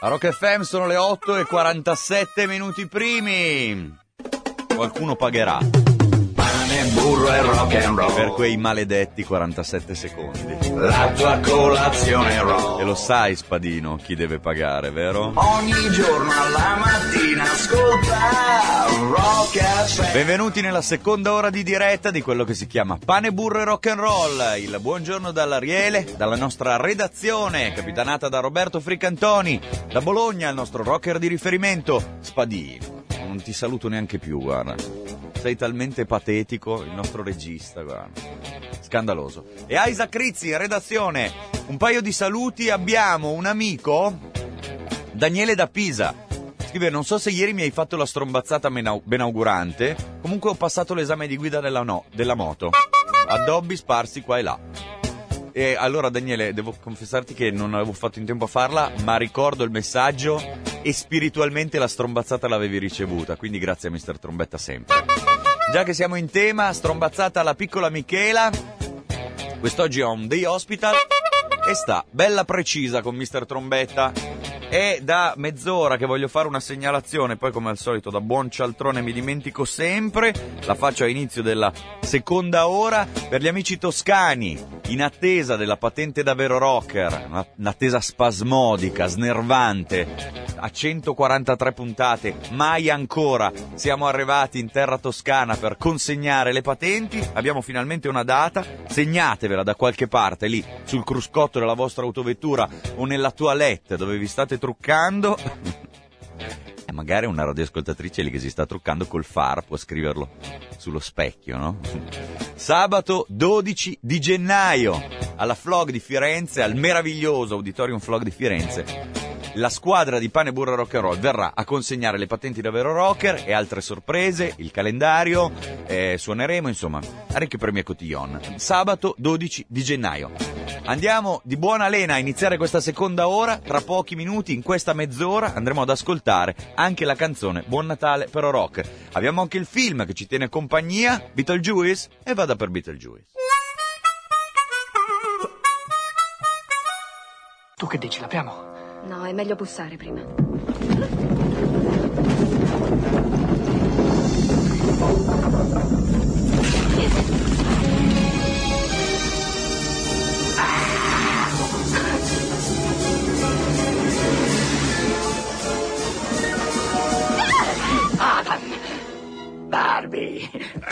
A Rock FM sono le 8:47 primi. Qualcuno pagherà. Pane, burro e rock and roll. Per quei maledetti 47 secondi. La tua colazione roll. E lo sai, Spadino, chi deve pagare, vero? Ogni giorno alla mattina ascolta Rock FM. Benvenuti nella seconda ora di diretta di quello che si chiama Pane, burro e rock and roll. Il buongiorno dall'Ariele, dalla nostra redazione, capitanata da Roberto Fricantoni. Da Bologna, il nostro rocker di riferimento, Spadino. Non ti saluto neanche più, guarda. Sei talmente patetico, il nostro regista, guarda. Scandaloso. E Isaac Rizzi, in redazione. Un paio di saluti. Abbiamo un amico, Daniele da Pisa. Scrive: non so se ieri mi hai fatto la strombazzata benaugurante. Comunque ho passato l'esame di guida della moto. Addobbi sparsi qua e là. E allora, Daniele, devo confessarti che non avevo fatto in tempo a farla, ma ricordo il messaggio e spiritualmente la strombazzata l'avevi ricevuta, quindi grazie a Mr. Trombetta sempre. Già che siamo in tema, strombazzata alla piccola Michela. Quest'oggi ho un day hospital e sta bella precisa con Mr. Trombetta. È da mezz'ora che voglio fare una segnalazione, poi come al solito da buon cialtrone mi dimentico sempre, la faccio a inizio della seconda ora. Per gli amici toscani, in attesa della patente da vero rocker, un'attesa spasmodica, snervante, a 143 puntate, mai ancora siamo arrivati in terra toscana per consegnare le patenti. Abbiamo finalmente una data, segnatevela da qualche parte lì sul cruscotto della vostra autovettura o nella toilette dove vi state truccando. E magari una radioascoltatrice lì che si sta truccando col far può scriverlo sullo specchio, no? Sabato 12 di gennaio alla Flog di Firenze, al meraviglioso Auditorium Flog di Firenze, la squadra di Pane, Burro e Rock and Roll verrà a consegnare le patenti da vero rocker e altre sorprese, il calendario, suoneremo, insomma, parecchi premi a cotillon. Sabato 12 di gennaio. Andiamo di buona lena a iniziare questa seconda ora. Tra pochi minuti, in questa mezz'ora, andremo ad ascoltare anche la canzone Buon Natale però rock. Abbiamo anche il film che ci tiene compagnia, Beetlejuice, e vada per Beetlejuice. Tu che dici, l'apriamo? No, è meglio bussare prima. Adam! Barbie!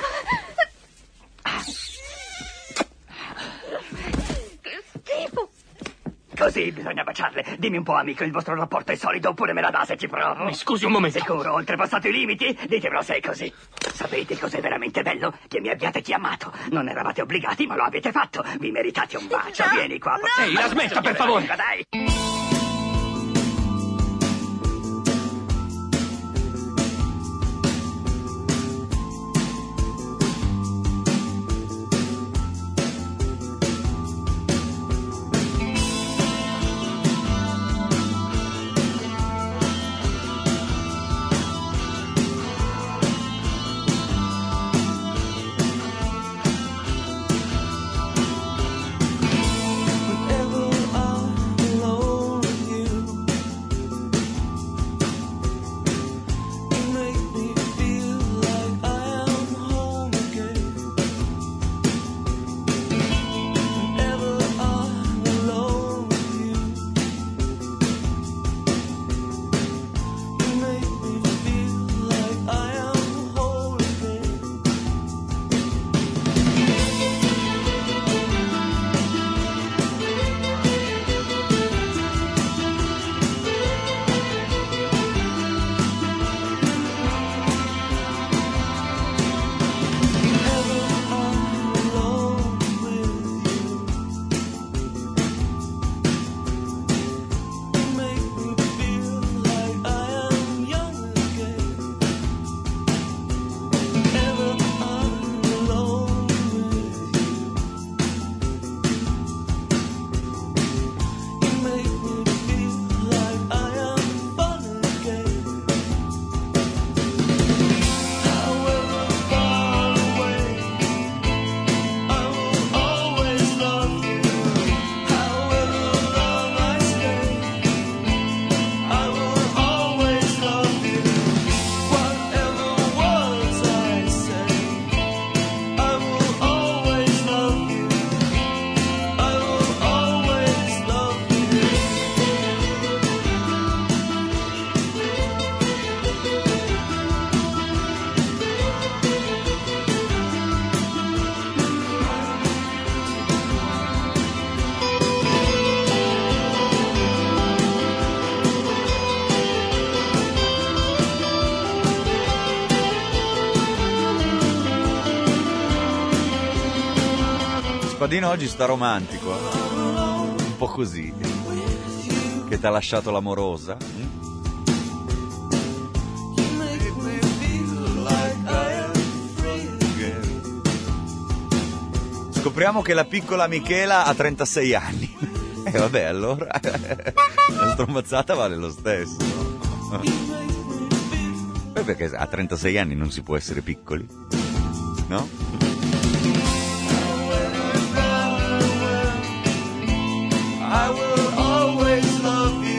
Che schifo! Così bisogna baciarle. Dimmi un po', amico, il vostro rapporto è solido oppure me la dà se ci provo? Mi scusi un momento. Sicuro, ho oltrepassato i limiti? Ditemelo se è così. Sapete cos'è veramente bello? Che mi abbiate chiamato. Non eravate obbligati, ma lo avete fatto. Vi meritate un bacio. No, Vieni qua. no. Ehi, la smetta, per favore. Dai. Whenever I'm alone Spadino oggi sta romantico, un po' così, che t'ha lasciato l'amorosa. Scopriamo che la piccola Michela ha 36 anni. E vabbè, allora la strombazzata vale lo stesso. Poi perché a 36 anni non si può essere piccoli, no? I will always love you.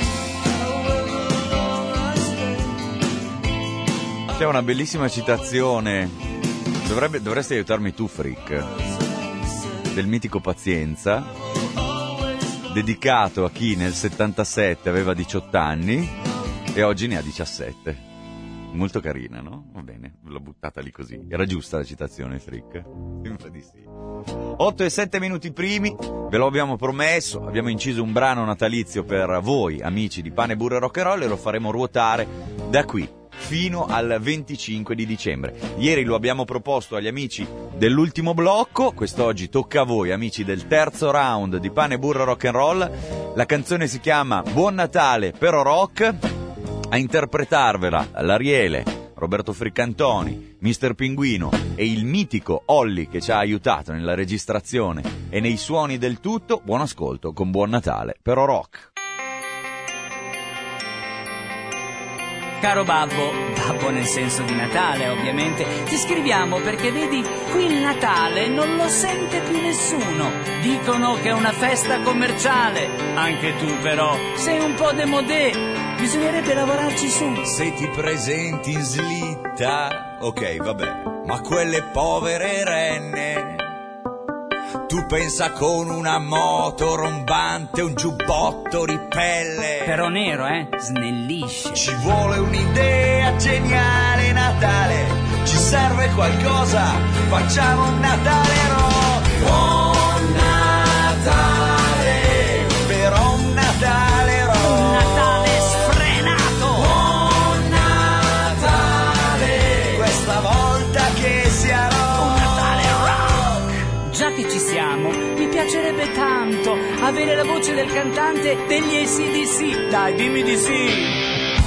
C'è una bellissima citazione, dovresti aiutarmi tu, Frick, del mitico Pazienza, dedicato a chi nel 77 aveva 18 anni e oggi ne ha 17. Molto carina, no? Va bene, l'ho buttata lì così. Era giusta la citazione, Frick? Sembra di sì. 8 e 7 minuti primi, ve lo abbiamo promesso, abbiamo inciso un brano natalizio per voi, amici di Pane, Burro e Rock and Roll, e lo faremo ruotare da qui fino al 25 di dicembre. Ieri lo abbiamo proposto agli amici dell'ultimo blocco, quest'oggi tocca a voi, amici del terzo round di Pane, Burro e Rock and Roll. La canzone si chiama Buon Natale però rock. A interpretarvela l'Ariele, Roberto Friccantoni, Mr. Pinguino e il mitico Olli che ci ha aiutato nella registrazione e nei suoni del tutto. Buon ascolto con Buon Natale però rock. Caro babbo nel senso di Natale ovviamente, ti scriviamo perché vedi, qui il Natale non lo sente più nessuno. Dicono che è una festa commerciale, anche tu però sei un po' démodé, bisognerebbe lavorarci su. Se ti presenti in slitta, ok vabbè, ma quelle povere renne, tu pensa con una moto rombante, un giubbotto ripelle. Però nero, snellisce. Ci vuole un'idea geniale Natale, ci serve qualcosa, facciamo un Natale rock. Buon Natale, però un Natale rock. Un Natale sfrenato. Buon Natale, questa volta che sia rock. Un Natale rock. Già che ci siamo, mi piacerebbe tanto avere la voce del cantante degli AC/DC. Dai, dimmi di sì.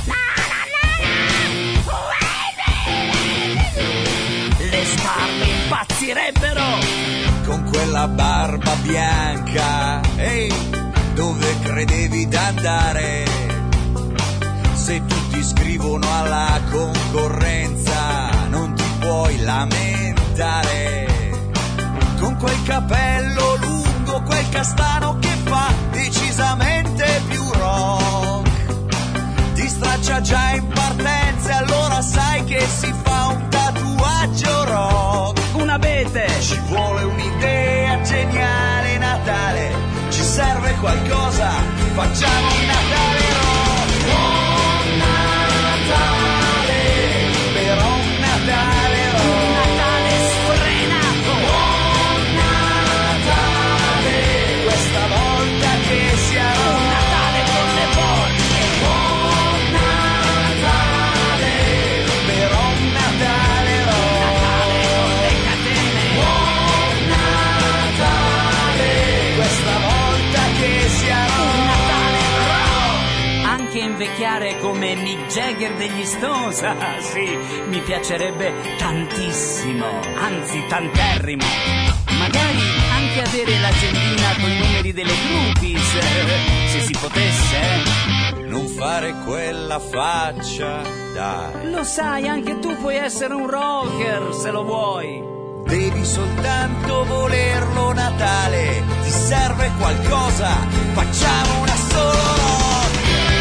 Le star impazzirebbero. Con quella barba bianca, ehi, dove credevi d'andare? Se tutti scrivono alla concorrenza, non ti puoi lamentare. Con quel capello lungo, quel castano che fa decisamente più rock. Ti straccia già in partenza, allora sai che si fa un tatuaggio rock. Un abete. Ci vuole un'idea geniale Natale, ci serve qualcosa, facciamo un Natale rock. Buon Natale, però un Natale rock. Un Natale sfrenato. Buon Natale, questa volta che sia rock. Un Natale con le porte. Buon Natale, però un Natale rock. Un Natale con le catene. Buon Natale, questa volta che sia rock. Un Natale rock. Anche invecchiare come Mick Jagger degli Stones. Ah, sì, mi piacerebbe tantissimo, anzi tanterrimo. Magari anche avere l'agendina con i numeri delle groupies, se si potesse. Non fare quella faccia, dai. Lo sai, anche tu puoi essere un rocker se lo vuoi. Devi soltanto volerlo Natale, ti serve qualcosa, facciamo una solo rock.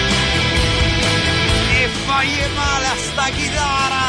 E fai male a sta chitarra.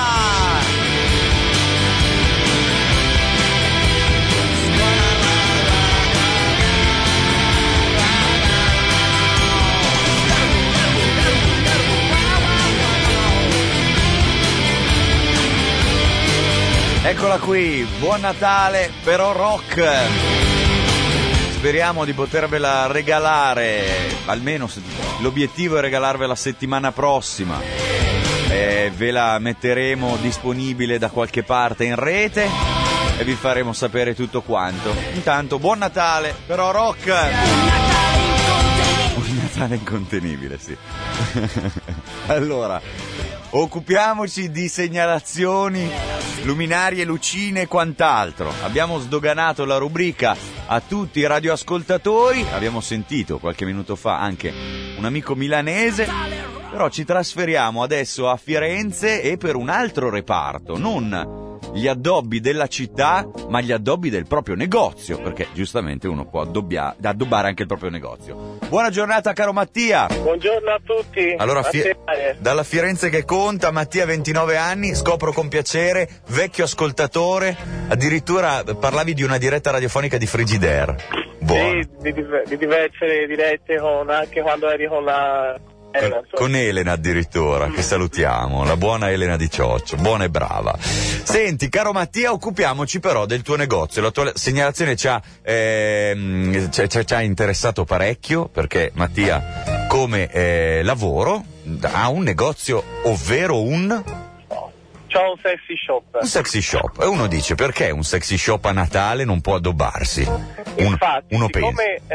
Eccola qui, Buon Natale però rock. Speriamo di potervela regalare, almeno l'obiettivo è regalarvela settimana prossima. Ve la metteremo disponibile da qualche parte in rete e vi faremo sapere tutto quanto. Intanto, buon Natale, però rock! Un Natale incontenibile, sì. Allora, occupiamoci di segnalazioni, luminarie, lucine e quant'altro. Abbiamo sdoganato la rubrica a tutti i radioascoltatori, abbiamo sentito qualche minuto fa anche un amico milanese, però ci trasferiamo adesso a Firenze e per un altro reparto, non gli addobbi della città, ma gli addobbi del proprio negozio, perché giustamente uno può addobbare anche il proprio negozio. Buona giornata, caro Mattia. Buongiorno a tutti. Allora, dalla Firenze che conta, Mattia, 29 anni, scopro con piacere, vecchio ascoltatore, addirittura parlavi di una diretta radiofonica di Frigidaire. Sì, di diverse dirette, anche quando eri con la... con Elena addirittura, che salutiamo, la buona Elena di Cioccio, buona e brava. Senti, caro Mattia, occupiamoci però del tuo negozio. La tua segnalazione ci ha interessato parecchio, perché Mattia, come lavoro, ha un negozio, ovvero c'ho un sexy shop. Un sexy shop. E uno dice, perché un sexy shop a Natale non può addobbarsi? Infatti, uno pensa.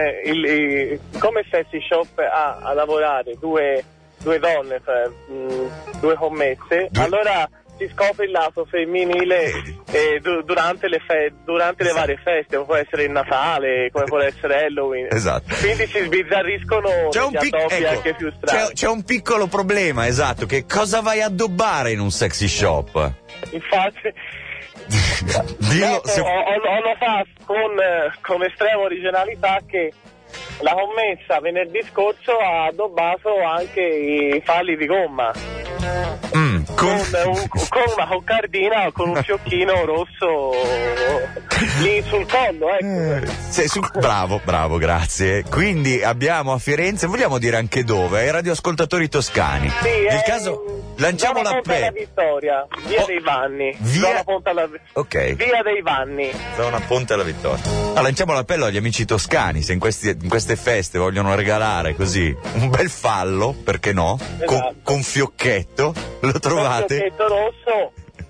Come il sexy shop ha a lavorare due donne, due commesse, allora si scopre il lato femminile durante le varie feste, come può essere il Natale, come può essere Halloween. Esatto. Quindi si sbizzarriscono degli addobbi anche più strani. C'è un piccolo problema, esatto, che cosa vai a addobbare in un sexy shop? Infatti Dillo, ho notato con estrema originalità che la commessa venerdì scorso ha addobbato anche i falli di gomma con una coccardina, con un fiocchino rosso lì sul collo, ecco. Bravo, grazie. Quindi abbiamo a Firenze, vogliamo dire anche dove? Ai radioascoltatori toscani. Sì, nel caso lanciamo l'appello. Vittoria, via dei Vanni. Via dei Vanni. Zona Ponte alla Vittoria. Lanciamo l'appello agli amici toscani, se in queste feste vogliono regalare così un bel fallo, perché no? Esatto. Con fiocchetto, lo trovate? Fiocchetto rosso,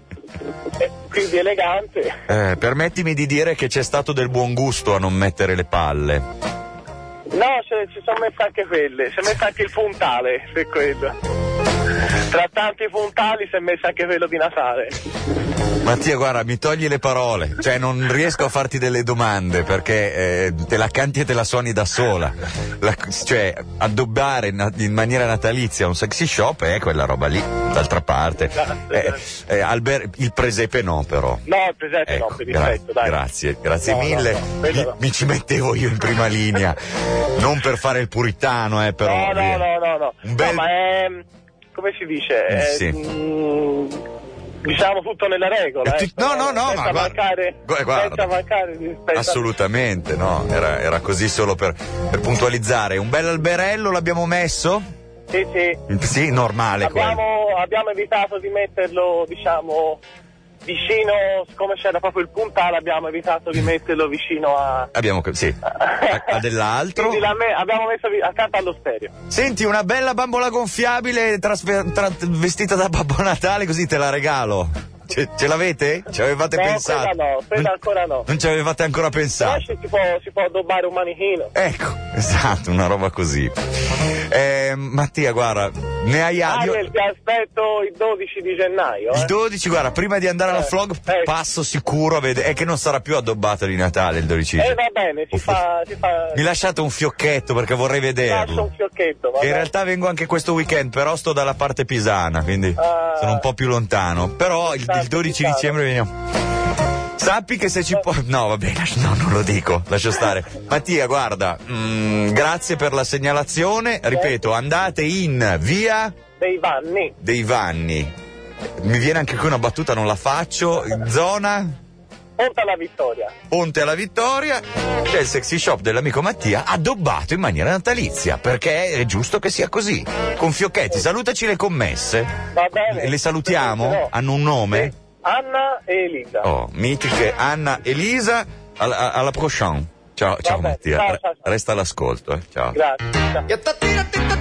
quindi elegante. Permettimi di dire che c'è stato del buon gusto a non mettere le palle. No, ci sono messe anche quelle, si è messo anche il puntale, per quello. Tra tanti puntali si è messo anche quello di Natale. Mattia, guarda, mi togli le parole, cioè non riesco a farti delle domande perché te la canti e te la suoni da sola. Cioè, addobbare in maniera natalizia un sexy shop è quella roba lì, d'altra parte. Il presepe no, però. No, il presepe no, per difetto, dai. Grazie mille. No. Mi ci mettevo io in prima linea, non per fare il puritano, però. No. No, ma è, come si dice? Sì. Diciamo tutto nella regola. Ma senza mancare assolutamente, no. Era così solo per puntualizzare. Un bel alberello l'abbiamo messo? Sì, normale. Abbiamo evitato di metterlo, diciamo, vicino, siccome c'era proprio il puntale, abbiamo evitato di metterlo vicino a dell'altro. Quindi abbiamo messo accanto allo stereo. Senti, una bella bambola gonfiabile vestita da Babbo Natale, così te la regalo. Ce l'avete? Ci avevate pensato? Quella ancora no. Non ci avevate ancora pensato? Si può addobbare un manichino. Ecco, esatto, una roba così. Mattia, guarda, ne hai ti aspetto il 12 di gennaio. Il 12, guarda, prima di andare alla vlog passo sicuro a vedere. È che non sarà più addobbato di Natale il 12. Va bene, si fa. Mi lasciate un fiocchetto perché vorrei vederlo. Lascio un fiocchetto, in realtà vengo anche questo weekend, però sto dalla parte pisana, quindi sono un po' più lontano. Però il 12 dicembre veniamo. Sappi che se ci può... No, vabbè, non lo dico, lascio stare. Mattia, guarda, grazie per la segnalazione. Ripeto, andate in via... Dei Vanni. Mi viene anche qui una battuta, non la faccio. Zona... Ponte alla Vittoria. C'è il sexy shop dell'amico Mattia addobbato in maniera natalizia, perché è giusto che sia così. Con fiocchetti. Salutaci le commesse. Va bene. Le salutiamo? Hanno un nome? Anna e Elisa. Oh, mitiche Anna e Elisa. Alla prochaine. Ciao Mattia. Ciao. Resta all'ascolto. Ciao. Grazie.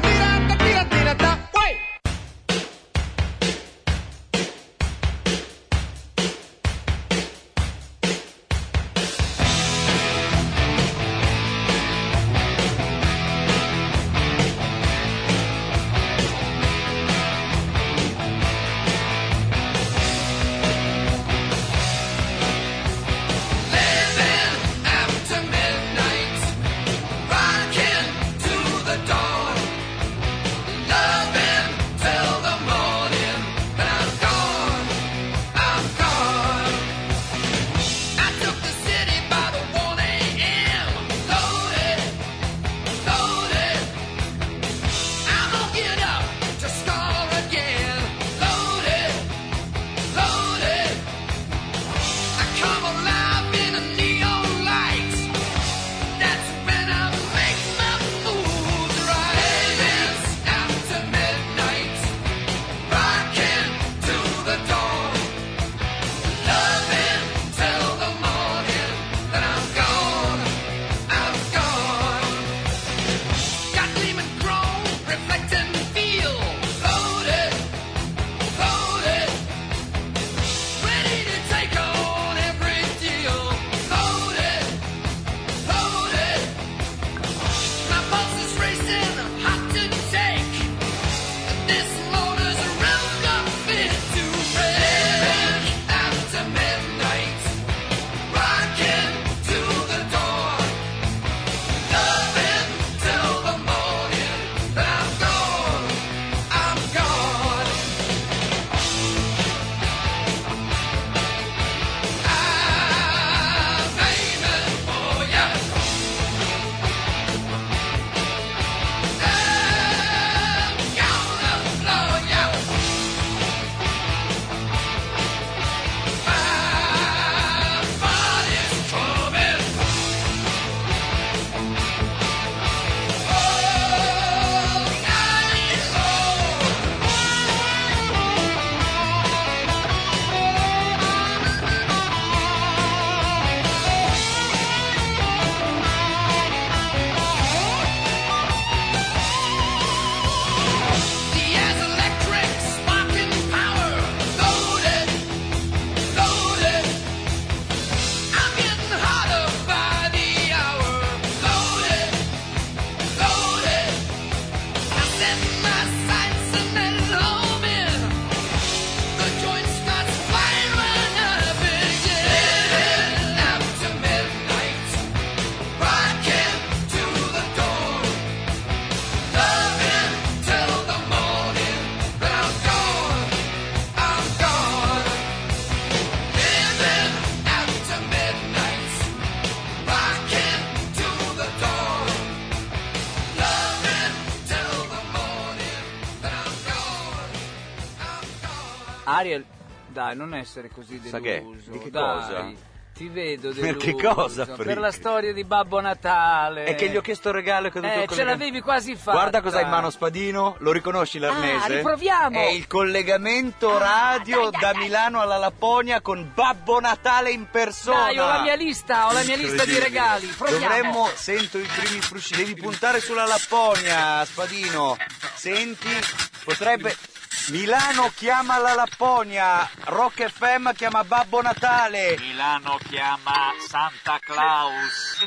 Ariel, dai, non essere così deluso. Sa che? Di che dai, cosa? Ti vedo deluso. Per che cosa, Per Frick? la storia di Babbo Natale. È che gli ho chiesto il regalo e che ho detto ce l'avevi quasi fatta. Guarda cosa hai in mano, Spadino. Lo riconosci l'arnese? riproviamo. È il collegamento radio da Milano alla Lapponia con Babbo Natale in persona. Dai, ho la mia lista di regali. Proviamo. Sento i primi frusci. Devi puntare sulla Lapponia, Spadino. Senti, potrebbe... Milano chiama la Lapponia, Rock FM chiama Babbo Natale. Milano chiama Santa Claus.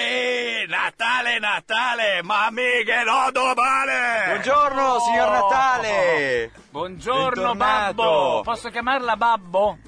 Natale, ma mica no domani! Buongiorno, signor Natale. Buongiorno, Bentornato. Babbo. Posso chiamarla Babbo?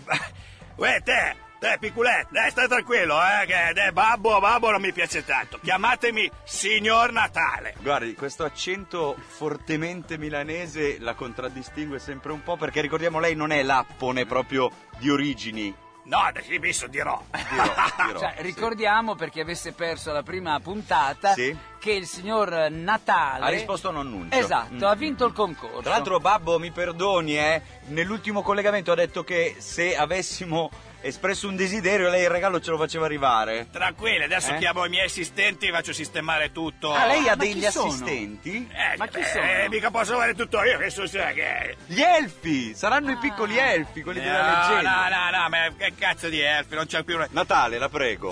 Uè, te piccoletto, stai tranquillo, che babbo non mi piace tanto. Chiamatemi signor Natale. Guardi, questo accento fortemente milanese la contraddistingue sempre un po', perché ricordiamo, lei non è lappone proprio di origini. No, adesso dirò. Cioè, ricordiamo, per chi avesse perso la prima puntata, Sì. che il signor Natale Ha risposto a un annuncio. Esatto, ha vinto il concorso. Tra l'altro, Babbo, mi perdoni, nell'ultimo collegamento ha detto che se avessimo espresso un desiderio, lei il regalo ce lo faceva arrivare. Tranquilli, adesso chiamo i miei assistenti e faccio sistemare tutto. Ah, lei ha Ma degli chi sono? assistenti? Ma chi sono? Mica posso fare tutto io, che so che... Gli elfi! Saranno i piccoli elfi, quelli della leggenda. No, ma che cazzo di elfi, non c'è più... Natale, la prego.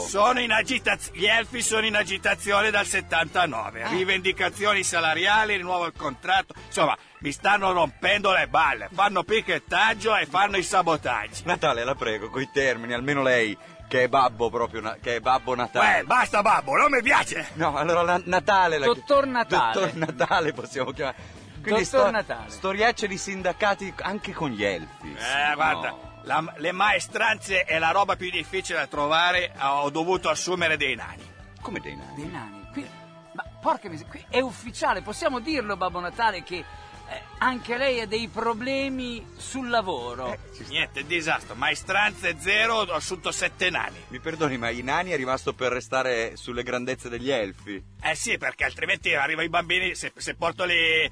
Gli elfi sono in agitazione dal 79, rivendicazioni salariali, rinnovo il contratto, insomma, mi stanno rompendo le balle, fanno picchettaggio e fanno i sabotaggi. Natale, la prego, coi termini, almeno lei, che è babbo proprio, che è Babbo Natale. Basta babbo, non mi piace! No, allora Natale... Dottor Natale. Dottor Natale possiamo chiamare. Quindi Dottor Natale. Storiacce di sindacati anche con gli elfi. Guarda, No. le maestranze è la roba più difficile da trovare, ho dovuto assumere dei nani. Come dei nani? Dei nani. Ma porca miseria, qui è ufficiale, possiamo dirlo, Babbo Natale, che anche lei ha dei problemi sul lavoro. Niente, disastro, maestranze zero, ho assunto 7 nani. Mi perdoni, ma i nani è rimasto per restare sulle grandezze degli elfi? Sì, perché altrimenti arrivano i bambini, se porto lì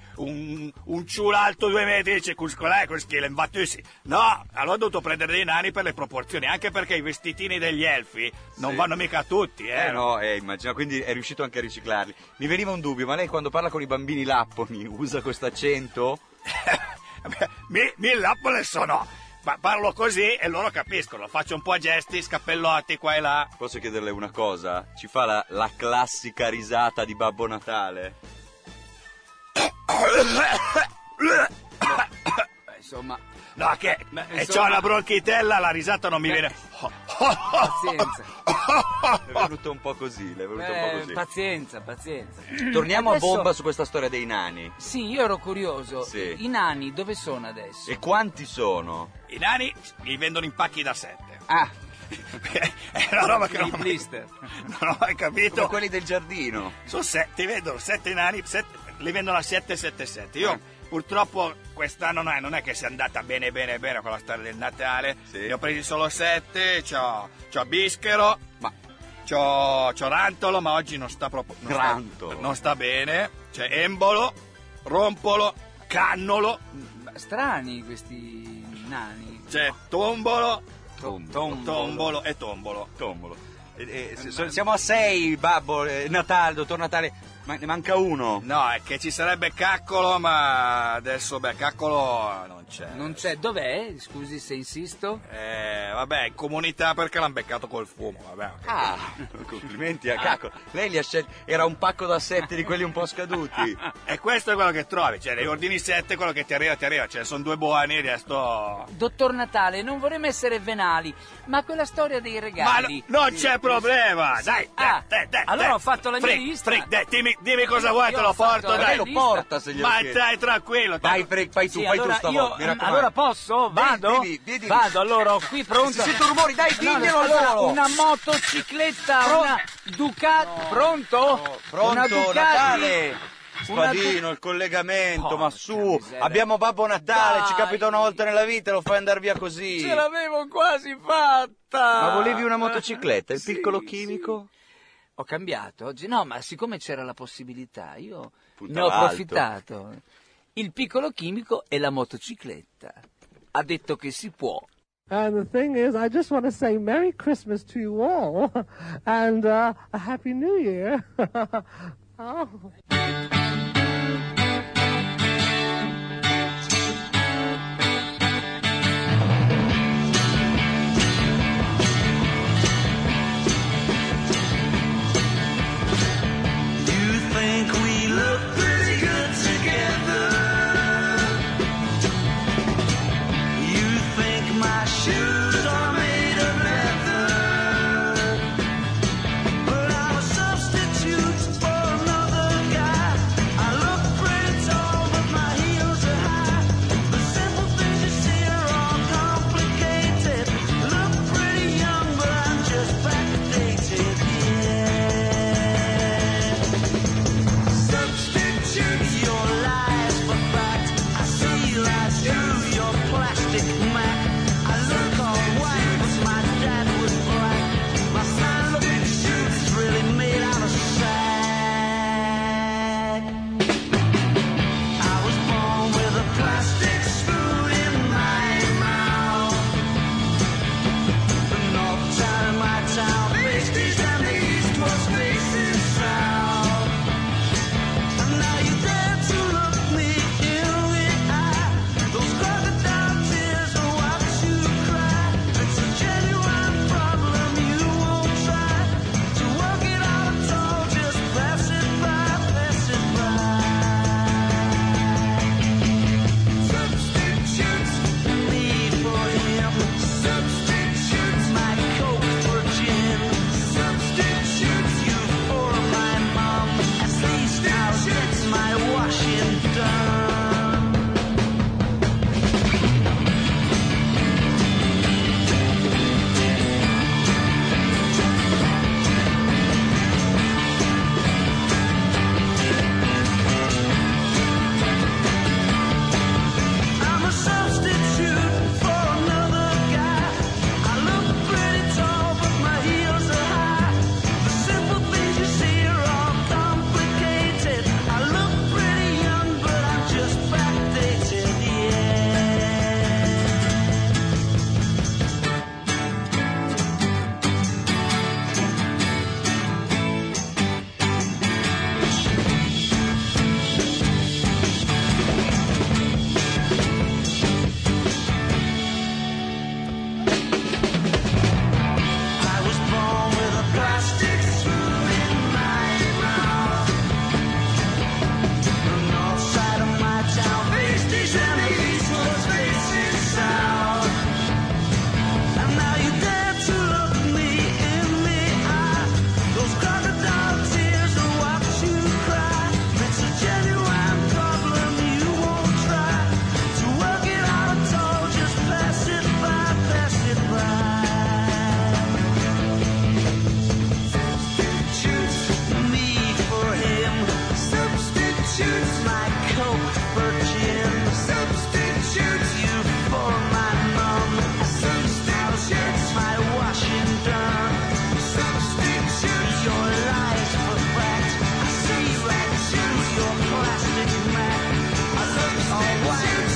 un ciulo alto 2 metri, c'è cuscolare, con schile imbattusi. No, allora ho dovuto prendere dei nani per le proporzioni, anche perché i vestitini degli elfi non vanno mica a tutti, No, immagino, quindi è riuscito anche a riciclarli. Mi veniva un dubbio, ma lei quando parla con i bambini lapponi usa questo accento? Mi lappole sono, ma parlo così e loro capiscono, faccio un po' a gesti, scappellotti qua e là. Posso chiederle una cosa? Ci fa la classica risata di Babbo Natale? Insomma, No, che? E c'ho la bronchitella, la risata non mi viene. pazienza. è venuto un po' così, Pazienza. Torniamo Adesso- a bomba su questa storia dei nani. Sì, io ero curioso. Sì. I nani dove sono adesso? E quanti sono? I nani li vendono in pacchi da 7. Ah, È una roba che i blister. non ho mai capito. Come quelli del giardino. Sono 7, vedono 7 nani, li vendono a 777. Io purtroppo quest'anno non è che sia andata bene con la storia del Natale. Sì. Ne ho presi solo 7, c'ho Bischero, c'ho Rantolo, ma oggi non sta proprio... Grantolo. Non sta bene. C'è Embolo, Rompolo, Cannolo, Strani questi nani. c'è Tombolo Tombolo. e Tombolo. Siamo a 6, babbo, Natale, dottor Natale, ma ne manca uno. No, è che ci sarebbe Caccolo, ma adesso, Caccolo non c'è. Non c'è, dov'è? Scusi se insisto. Vabbè, in comunità perché l'hanno beccato col fumo, vabbè. Ah, complimenti a Cacco. Lei li ha scelti, era un pacco da 7 di quelli un po' scaduti. E questo è quello che trovi, cioè ne ordini 7, quello che ti arriva, cioè sono 2 buoni, resto... Dottor Natale, non vorremmo essere venali, ma quella storia dei regali... Ma non c'è problema, dai, allora ho fatto la mia Frick, lista. dimmi cosa vuoi, Io te lo ho fatto porto, la dai. mia Lo porta se glielo Ma chiede. dai, tranquillo. Dai, Frick, fai tu, Sì, fai tu allora stavolta, mi raccomando. allora posso? Vado? Devi. Vado, allora ho qui pronto. Si sentono rumori, dai, diglielo allora, loro. una motocicletta, una Ducati, pronto? Pronto, Una Ducati. Natale. Una Spadino, il collegamento, ma Porca su, miseria. abbiamo Babbo Natale, Dai. ci capita una volta nella vita, lo fai andare via così. Ce l'avevo quasi fatta. Ma volevi una motocicletta, il Sì, piccolo chimico? sì. Ho cambiato oggi, no, ma siccome c'era la possibilità, io Puntava ne ho alto. approfittato. Il piccolo chimico e la motocicletta. Ha detto che si può. And the thing is, I just want to say Merry Christmas to you all and a Happy New Year. Oh. You think we look pretty good together. You think my shoes are made of leather. But I'm a substitute for another guy. I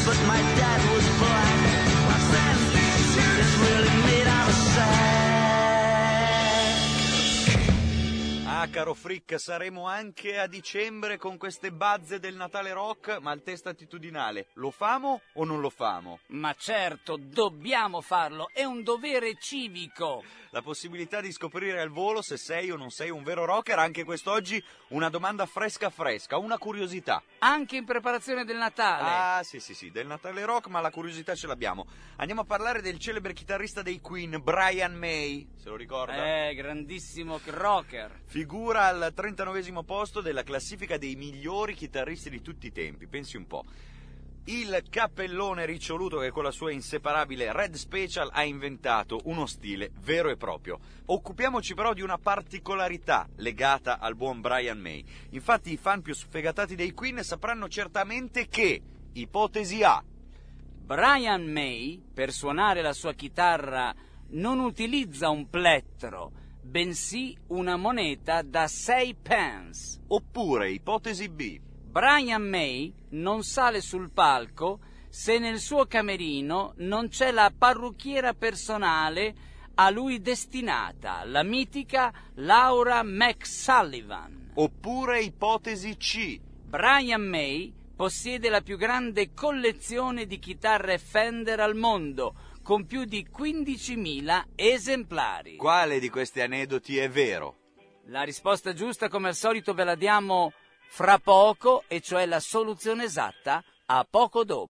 but my dad was black. My Sam is really made out of sack. Ah, caro Frick, saremo anche a dicembre con queste bazze del Natale rock, ma il test attitudinale, lo famo o non lo famo? Ma certo, dobbiamo farlo, è un dovere civico. La possibilità di scoprire al volo se sei o non sei un vero rocker, anche quest'oggi una domanda fresca, una curiosità. Anche in preparazione del Natale. Ah, sì, del Natale rock, ma la curiosità ce l'abbiamo. Andiamo a parlare del celebre chitarrista dei Queen, Brian May, se lo ricorda? Grandissimo rocker. Figura al 39esimo posto della classifica dei migliori chitarristi di tutti i tempi, pensi un po'. Il cappellone riccioluto che con la sua inseparabile Red Special ha inventato uno stile vero e proprio. Occupiamoci però di una particolarità legata al buon Brian May. Infatti i fan più sfegatati dei Queen sapranno certamente che, ipotesi A, Brian May, per suonare la sua chitarra, non utilizza un plettro, bensì una moneta da 6 pence. Oppure, ipotesi B, Brian May non sale sul palco se nel suo camerino non c'è la parrucchiera personale a lui destinata, la mitica Laura McSullivan. Oppure, ipotesi C, Brian May possiede la più grande collezione di chitarre Fender al mondo, con più di 15.000 esemplari. Quale di questi aneddoti è vero? La risposta giusta, come al solito, ve la diamo fra poco, e cioè la soluzione esatta a poco dopo.